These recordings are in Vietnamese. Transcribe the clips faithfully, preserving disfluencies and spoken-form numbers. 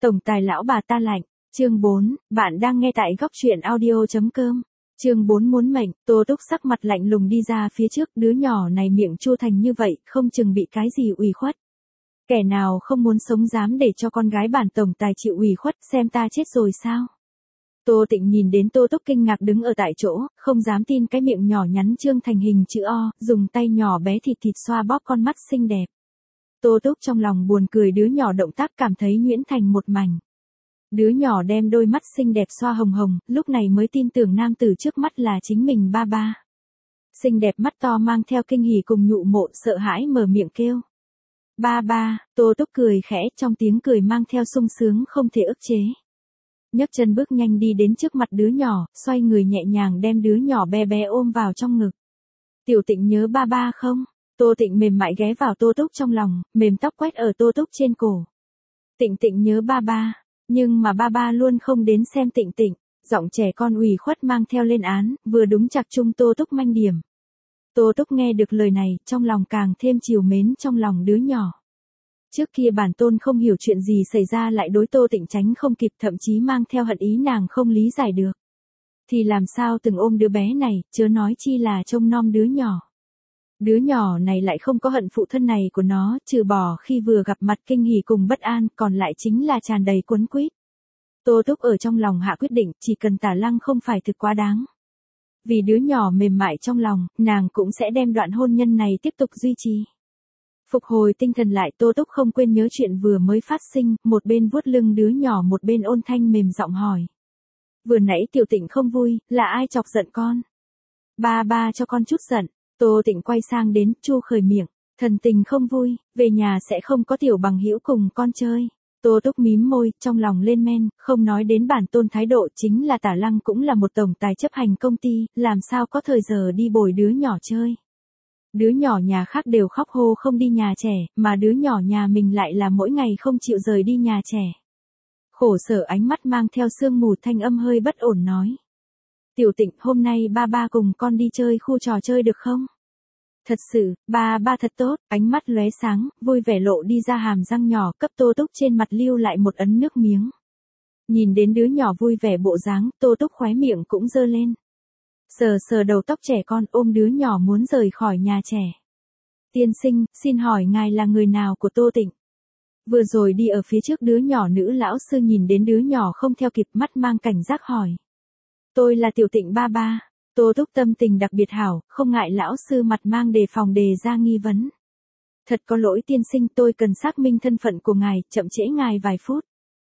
Tổng tài lão bà ta lạnh, chương bốn, bạn đang nghe tại góc truyện audio.com. Chương bốn muốn mệnh, Tô Túc sắc mặt lạnh lùng đi ra phía trước, đứa nhỏ này miệng chua thành như vậy, không chừng bị cái gì ủy khuất. Kẻ nào không muốn sống dám để cho con gái bản tổng tài chịu ủy khuất, xem ta chết rồi sao? Tô Tịnh nhìn đến Tô Túc kinh ngạc đứng ở tại chỗ, không dám tin cái miệng nhỏ nhắn trương thành hình chữ O, dùng tay nhỏ bé thịt thịt xoa bóp con mắt xinh đẹp. Tô Túc trong lòng buồn cười đứa nhỏ động tác cảm thấy nhuyễn thành một mảnh. Đứa nhỏ đem đôi mắt xinh đẹp xoa hồng hồng, lúc này mới tin tưởng nam tử trước mắt là chính mình ba ba. Xinh đẹp mắt to mang theo kinh hỉ cùng nhụ mộ sợ hãi mở miệng kêu. Ba ba, Tô Túc cười khẽ, trong tiếng cười mang theo sung sướng không thể ức chế. Nhấc chân bước nhanh đi đến trước mặt đứa nhỏ, xoay người nhẹ nhàng đem đứa nhỏ bé bé ôm vào trong ngực. Tiểu Tịnh nhớ ba ba không? Tô Tịnh mềm mại ghé vào Tô Túc trong lòng, mềm tóc quét ở Tô Túc trên cổ. Tịnh Tịnh nhớ ba ba, nhưng mà ba ba luôn không đến xem Tịnh Tịnh, giọng trẻ con ủy khuất mang theo lên án, vừa đúng chặt chung Tô Túc manh điểm. Tô Túc nghe được lời này, trong lòng càng thêm trìu mến trong lòng đứa nhỏ. Trước kia bản tôn không hiểu chuyện gì xảy ra lại đối Tô Tịnh tránh không kịp, thậm chí mang theo hận ý nàng không lý giải được. Thì làm sao từng ôm đứa bé này, chớ nói chi là trông nom đứa nhỏ. Đứa nhỏ này lại không có hận phụ thân này của nó, trừ bỏ khi vừa gặp mặt kinh hỉ cùng bất an, còn lại chính là tràn đầy quấn quýt. Tô Túc ở trong lòng hạ quyết định, chỉ cần Tả Lăng không phải thực quá đáng. Vì đứa nhỏ mềm mại trong lòng, nàng cũng sẽ đem đoạn hôn nhân này tiếp tục duy trì. Phục hồi tinh thần lại, Tô Túc không quên nhớ chuyện vừa mới phát sinh, một bên vuốt lưng đứa nhỏ một bên ôn thanh mềm giọng hỏi. Vừa nãy Tiểu Tịnh không vui, là ai chọc giận con? Ba ba cho con chút giận. Tô Tịnh quay sang đến, chu khởi miệng, thần tình không vui, về nhà sẽ không có tiểu bằng hữu cùng con chơi. Tô Túc mím môi, trong lòng lên men, không nói đến bản tôn thái độ, chính là Tả Lăng cũng là một tổng tài chấp hành công ty, làm sao có thời giờ đi bồi đứa nhỏ chơi. Đứa nhỏ nhà khác đều khóc hô không đi nhà trẻ, mà đứa nhỏ nhà mình lại là mỗi ngày không chịu rời đi nhà trẻ. Khổ sở ánh mắt mang theo sương mù, thanh âm hơi bất ổn nói. Tiểu Tịnh, hôm nay ba ba cùng con đi chơi khu trò chơi được không? Thật sự, ba ba thật tốt, ánh mắt lóe sáng, vui vẻ lộ đi ra hàm răng nhỏ, cấp Tô Túc trên mặt lưu lại một ấn nước miếng. Nhìn đến đứa nhỏ vui vẻ bộ dáng, Tô Túc khóe miệng cũng giơ lên. Sờ sờ đầu tóc trẻ con, ôm đứa nhỏ muốn rời khỏi nhà trẻ. Tiên sinh, xin hỏi ngài là người nào của Tô Tịnh? Vừa rồi đi ở phía trước đứa nhỏ nữ lão sư nhìn đến đứa nhỏ không theo kịp, mắt mang cảnh giác hỏi. Tôi là Tiểu Tịnh ba ba. Tô Túc tâm tình đặc biệt hảo, không ngại lão sư mặt mang đề phòng đề ra nghi vấn. Thật có lỗi tiên sinh, tôi cần xác minh thân phận của ngài, chậm trễ ngài vài phút.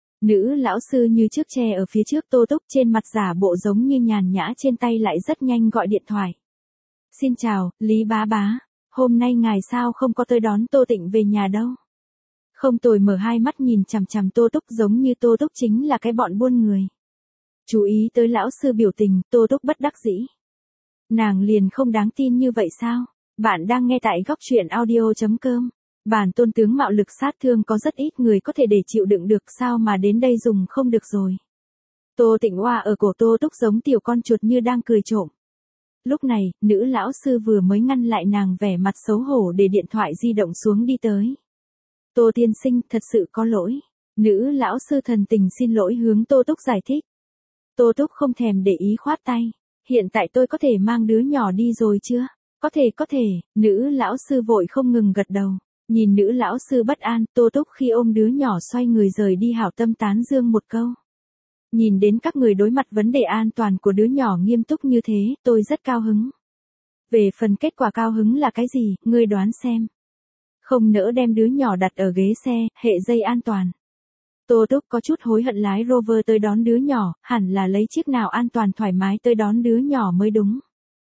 Nữ lão sư như trước che ở phía trước Tô Túc, trên mặt giả bộ giống như nhàn nhã, trên tay lại rất nhanh gọi điện thoại. Xin chào, Lý bá bá, hôm nay ngài sao không có tới đón Tô Tịnh về nhà đâu? Không tồi, mở hai mắt nhìn chằm chằm Tô Túc giống như Tô Túc chính là cái bọn buôn người. Chú ý tới lão sư biểu tình, Tô Túc bất đắc dĩ. Nàng liền không đáng tin như vậy sao? Bạn đang nghe tại góc truyện audio.com. Bản tôn tướng mạo lực sát thương có rất ít người có thể để chịu đựng được, sao mà đến đây dùng không được rồi. Tô Tịnh oa ở cổ Tô Túc giống tiểu con chuột như đang cười trộm. Lúc này, nữ lão sư vừa mới ngăn lại nàng, vẻ mặt xấu hổ để điện thoại di động xuống đi tới. Tô tiên sinh, thật sự có lỗi. Nữ lão sư thần tình xin lỗi hướng Tô Túc giải thích. Tô Túc không thèm để ý khoát tay. Hiện tại tôi có thể mang đứa nhỏ đi rồi chưa? Có thể có thể, nữ lão sư vội không ngừng gật đầu. Nhìn nữ lão sư bất an, Tô Túc khi ôm đứa nhỏ xoay người rời đi, hảo tâm tán dương một câu. Nhìn đến các người đối mặt vấn đề an toàn của đứa nhỏ nghiêm túc như thế, tôi rất cao hứng. Về phần kết quả cao hứng là cái gì, ngươi đoán xem. Không nỡ đem đứa nhỏ đặt ở ghế xe, hệ dây an toàn. Tô Túc có chút hối hận lái Rover tới đón đứa nhỏ, hẳn là lấy chiếc nào an toàn thoải mái tới đón đứa nhỏ mới đúng.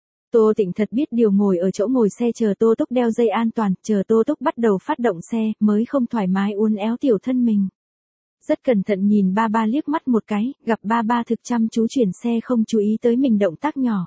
Tô Tịnh thật biết điều, ngồi ở chỗ ngồi xe chờ Tô Túc đeo dây an toàn, chờ Tô Túc bắt đầu phát động xe, mới không thoải mái uốn éo tiểu thân mình. Rất cẩn thận nhìn ba ba liếc mắt một cái, gặp ba ba thực chăm chú chuyển xe không chú ý tới mình động tác nhỏ.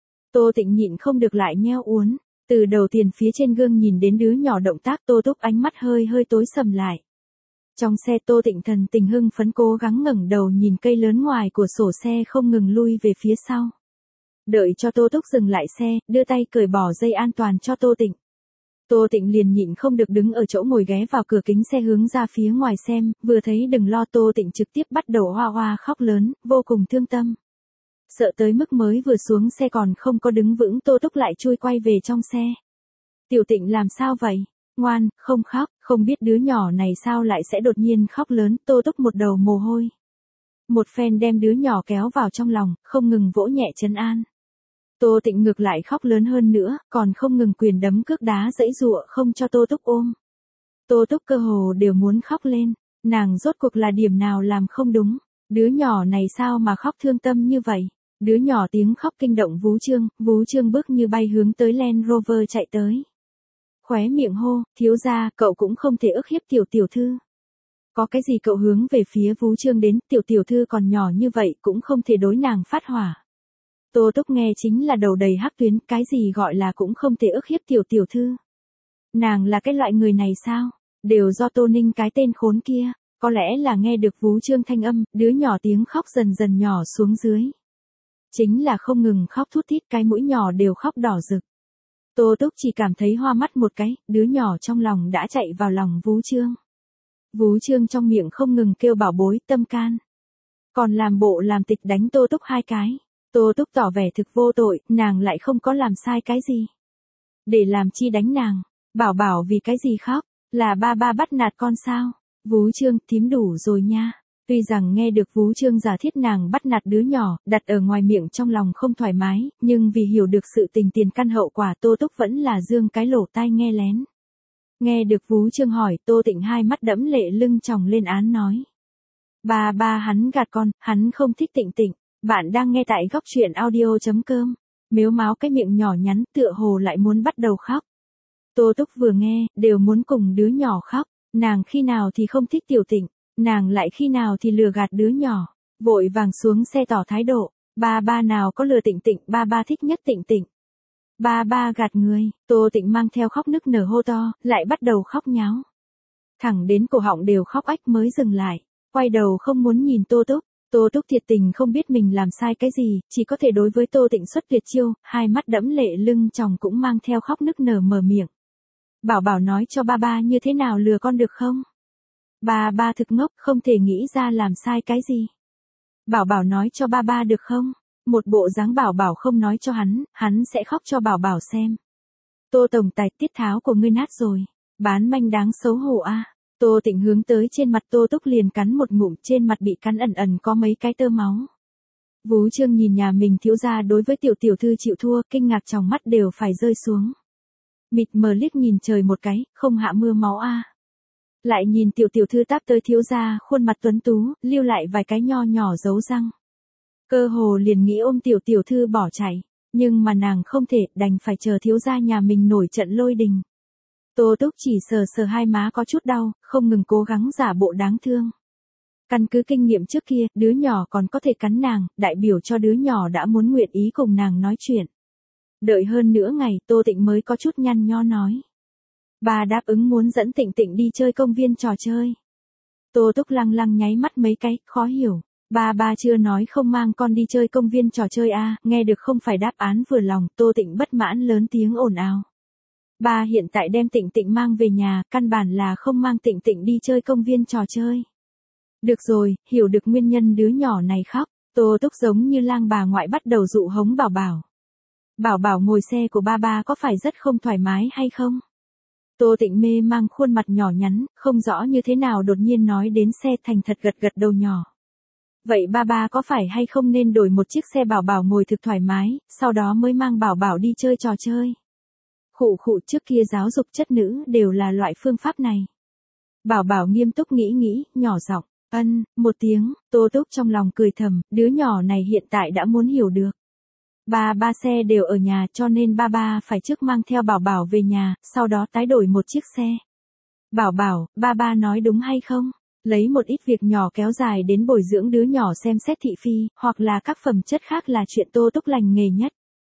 Tô Tịnh nhịn không được lại nheo uốn, từ đầu tiền phía trên gương nhìn đến đứa nhỏ động tác, Tô Túc ánh mắt hơi hơi tối sầm lại. Trong xe Tô Tịnh thần tình hưng phấn cố gắng ngẩng đầu nhìn cây lớn ngoài của sổ xe không ngừng lui về phía sau. Đợi cho Tô Túc dừng lại xe, đưa tay cởi bỏ dây an toàn cho Tô Tịnh. Tô Tịnh liền nhịn không được đứng ở chỗ ngồi ghé vào cửa kính xe hướng ra phía ngoài xem, vừa thấy đừng lo Tô Tịnh trực tiếp bắt đầu hoa hoa khóc lớn, vô cùng thương tâm. Sợ tới mức mới vừa xuống xe còn không có đứng vững Tô Túc lại chui quay về trong xe. Tiểu Tịnh làm sao vậy? Ngoan, không khóc, không biết đứa nhỏ này sao lại sẽ đột nhiên khóc lớn, Tô Túc một đầu mồ hôi. Một phen đem đứa nhỏ kéo vào trong lòng, không ngừng vỗ nhẹ trấn an. Tô Tịnh ngược lại khóc lớn hơn nữa, còn không ngừng quyền đấm cước đá giãy giụa không cho Tô Túc ôm. Tô Túc cơ hồ đều muốn khóc lên, nàng rốt cuộc là điểm nào làm không đúng, đứa nhỏ này sao mà khóc thương tâm như vậy. Đứa nhỏ tiếng khóc kinh động Vú Trương, Vú Trương bước như bay hướng tới Land Rover chạy tới. Khóe miệng hô, thiếu gia, cậu cũng không thể ức hiếp tiểu tiểu thư. Có cái gì cậu hướng về phía Vú Trương đến, tiểu tiểu thư còn nhỏ như vậy cũng không thể đối nàng phát hỏa. Tô Túc nghe chính là đầu đầy hắc tuyến, cái gì gọi là cũng không thể ức hiếp tiểu tiểu thư. Nàng là cái loại người này sao? Đều do Tô Ninh cái tên khốn kia, có lẽ là nghe được Vú Trương thanh âm, đứa nhỏ tiếng khóc dần dần nhỏ xuống dưới. Chính là không ngừng khóc thút thít, cái mũi nhỏ đều khóc đỏ rực. Tô Túc chỉ cảm thấy hoa mắt một cái, đứa nhỏ trong lòng đã chạy vào lòng Vú Trương. Vú Trương trong miệng không ngừng kêu bảo bối, tâm can. Còn làm bộ làm tịch đánh Tô Túc hai cái. Tô Túc tỏ vẻ thực vô tội, nàng lại không có làm sai cái gì. Để làm chi đánh nàng, bảo bảo vì cái gì khóc, là ba ba bắt nạt con sao? Vú Trương, thím đủ rồi nha. Tuy rằng nghe được Vú Trương giả thiết nàng bắt nạt đứa nhỏ, đặt ở ngoài miệng trong lòng không thoải mái, nhưng vì hiểu được sự tình tiền căn hậu quả Tô Túc vẫn là dương cái lỗ tai nghe lén. Nghe được Vú Trương hỏi, Tô Tịnh hai mắt đẫm lệ lưng tròng lên án nói. Ba ba hắn gạt con, hắn không thích Tịnh Tịnh. Bạn đang nghe tại góc truyện audio chấm com. Mếu máo cái miệng nhỏ nhắn tựa hồ lại muốn bắt đầu khóc. Tô Túc vừa nghe, đều muốn cùng đứa nhỏ khóc. Nàng khi nào thì không thích Tiểu Tịnh, nàng lại khi nào thì lừa gạt đứa nhỏ. Vội vàng xuống xe tỏ thái độ. Ba ba nào có lừa Tịnh Tịnh, ba ba thích nhất Tịnh Tịnh. Ba ba gạt người, Tô Tịnh mang theo khóc nức nở hô to, lại bắt đầu khóc nháo. Thẳng đến cổ họng đều khóc ách mới dừng lại, quay đầu không muốn nhìn Tô Túc. Tô Túc thiệt tình không biết mình làm sai cái gì, chỉ có thể đối với Tô Tịnh xuất tuyệt chiêu, hai mắt đẫm lệ lưng tròng cũng mang theo khóc nức nở mở miệng. Bảo bảo nói cho ba ba như thế nào lừa con được không? Ba ba thực ngốc, không thể nghĩ ra làm sai cái gì. Bảo bảo nói cho ba ba được không? Một bộ dáng bảo bảo không nói cho hắn, hắn sẽ khóc cho bảo bảo xem. Tô tổng tài, tiết tháo của ngươi nát rồi. Bán manh đáng xấu hổ a. À. Tô Tịnh hướng tới trên mặt Tô Túc liền cắn một ngụm, trên mặt bị cắn ẩn ẩn có mấy cái tơ máu. Vú Trương nhìn nhà mình thiếu gia đối với tiểu tiểu thư chịu thua, kinh ngạc trong mắt đều phải rơi xuống. Mịt mờ liếc nhìn trời một cái, không hạ mưa máu a. À. Lại nhìn tiểu tiểu thư táp tới thiếu gia, khuôn mặt tuấn tú, lưu lại vài cái nho nhỏ dấu răng. Cơ hồ liền nghĩ ôm tiểu tiểu thư bỏ chạy, nhưng mà nàng không thể, đành phải chờ thiếu gia nhà mình nổi trận lôi đình. Tô Túc chỉ sờ sờ hai má có chút đau, không ngừng cố gắng giả bộ đáng thương. Căn cứ kinh nghiệm trước kia, đứa nhỏ còn có thể cắn nàng, đại biểu cho đứa nhỏ đã muốn nguyện ý cùng nàng nói chuyện. Đợi hơn nửa ngày, Tô Tịnh mới có chút nhăn nho nói. Bà đáp ứng muốn dẫn Tịnh Tịnh đi chơi công viên trò chơi. Tô Túc lăng lăng nháy mắt mấy cái, khó hiểu. Ba ba chưa nói không mang con đi chơi công viên trò chơi à, nghe được không phải đáp án vừa lòng, Tô Tịnh bất mãn lớn tiếng ồn ào. Ba hiện tại đem Tịnh Tịnh mang về nhà, căn bản là không mang Tịnh Tịnh đi chơi công viên trò chơi. Được rồi, hiểu được nguyên nhân đứa nhỏ này khóc, Tô Túc giống như lang bà ngoại bắt đầu dụ hống bảo bảo. Bảo bảo ngồi xe của ba ba có phải rất không thoải mái hay không? Tô Tịnh mê mang khuôn mặt nhỏ nhắn, không rõ như thế nào đột nhiên nói đến xe thành thật gật gật đầu nhỏ. Vậy ba ba có phải hay không nên đổi một chiếc xe bảo bảo ngồi thực thoải mái, sau đó mới mang bảo bảo đi chơi trò chơi? Khụ khụ, trước kia giáo dục chất nữ đều là loại phương pháp này. Bảo bảo nghiêm túc nghĩ nghĩ, nhỏ giọng, ân, một tiếng, Tô Túc trong lòng cười thầm, đứa nhỏ này hiện tại đã muốn hiểu được. Ba ba xe đều ở nhà cho nên ba ba phải trước mang theo bảo bảo về nhà, sau đó tái đổi một chiếc xe. Bảo bảo, ba ba nói đúng hay không? Lấy một ít việc nhỏ kéo dài đến bồi dưỡng đứa nhỏ xem xét thị phi, hoặc là các phẩm chất khác là chuyện Tô Túc lành nghề nhất.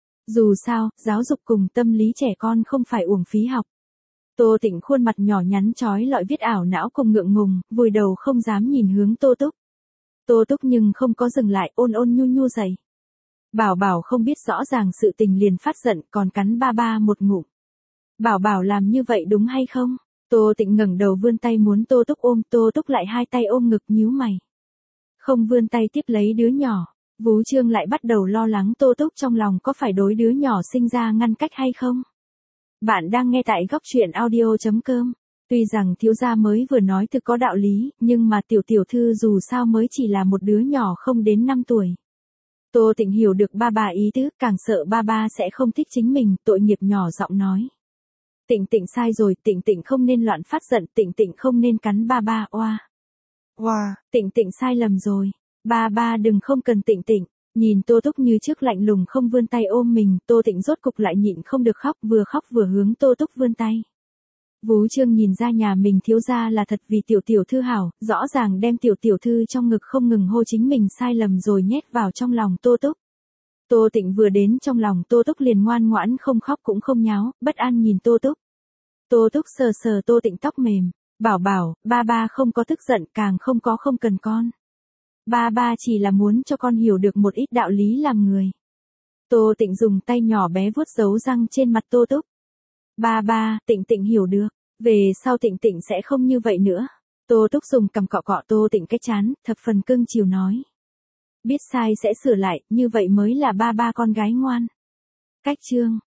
Dù sao, giáo dục cùng tâm lý trẻ con không phải uổng phí học. Tô Tịnh khuôn mặt nhỏ nhắn trói lọi viết ảo não cùng ngượng ngùng, vùi đầu không dám nhìn hướng Tô Túc. Tô Túc nhưng không có dừng lại, ôn ôn nhu nhu dậy. Bảo bảo không biết rõ ràng sự tình liền phát giận, còn cắn ba ba một ngụm. Bảo bảo làm như vậy đúng hay không? Tô Tịnh ngẩng đầu vươn tay muốn Tô Túc ôm, Tô Túc lại hai tay ôm ngực nhíu mày. Không vươn tay tiếp lấy đứa nhỏ. Vú Trương lại bắt đầu lo lắng Tô Túc trong lòng có phải đối đứa nhỏ sinh ra ngăn cách hay không? Bạn đang nghe tại góc truyện audio.com. Tuy rằng thiếu gia mới vừa nói thực có đạo lý, nhưng mà tiểu tiểu thư dù sao mới chỉ là một đứa nhỏ không đến năm tuổi. Tô Tịnh hiểu được ba ba ý tứ, càng sợ ba ba sẽ không thích chính mình, tội nghiệp nhỏ giọng nói. Tịnh Tịnh sai rồi, Tịnh Tịnh không nên loạn phát giận, Tịnh Tịnh không nên cắn ba ba, oa. Oa, Tịnh Tịnh sai lầm rồi. Ba ba đừng không cần Tịnh Tịnh. Nhìn Tô Túc như trước lạnh lùng không vươn tay ôm mình, Tô Tịnh rốt cục lại nhịn không được khóc, vừa khóc vừa hướng Tô Túc vươn tay. Vú Trương nhìn ra nhà mình thiếu gia là thật vì tiểu tiểu thư hảo, rõ ràng đem tiểu tiểu thư trong ngực không ngừng hô chính mình sai lầm rồi nhét vào trong lòng Tô Túc. Tô Tịnh vừa đến trong lòng Tô Túc liền ngoan ngoãn không khóc cũng không nháo, bất an nhìn Tô Túc. Tô Túc sờ sờ Tô Tịnh tóc mềm, bảo bảo, ba ba không có tức giận, càng không có không cần con. Ba ba chỉ là muốn cho con hiểu được một ít đạo lý làm người. Tô Tịnh dùng tay nhỏ bé vuốt dấu răng trên mặt Tô Túc. Ba ba, Tịnh Tịnh hiểu được, về sau Tịnh Tịnh sẽ không như vậy nữa. Tô Túc dùng cằm cọ cọ Tô Tịnh cái trán, thập phần cưng chiều nói. Biết sai sẽ sửa lại, như vậy mới là ba ba con gái ngoan. Cách chương.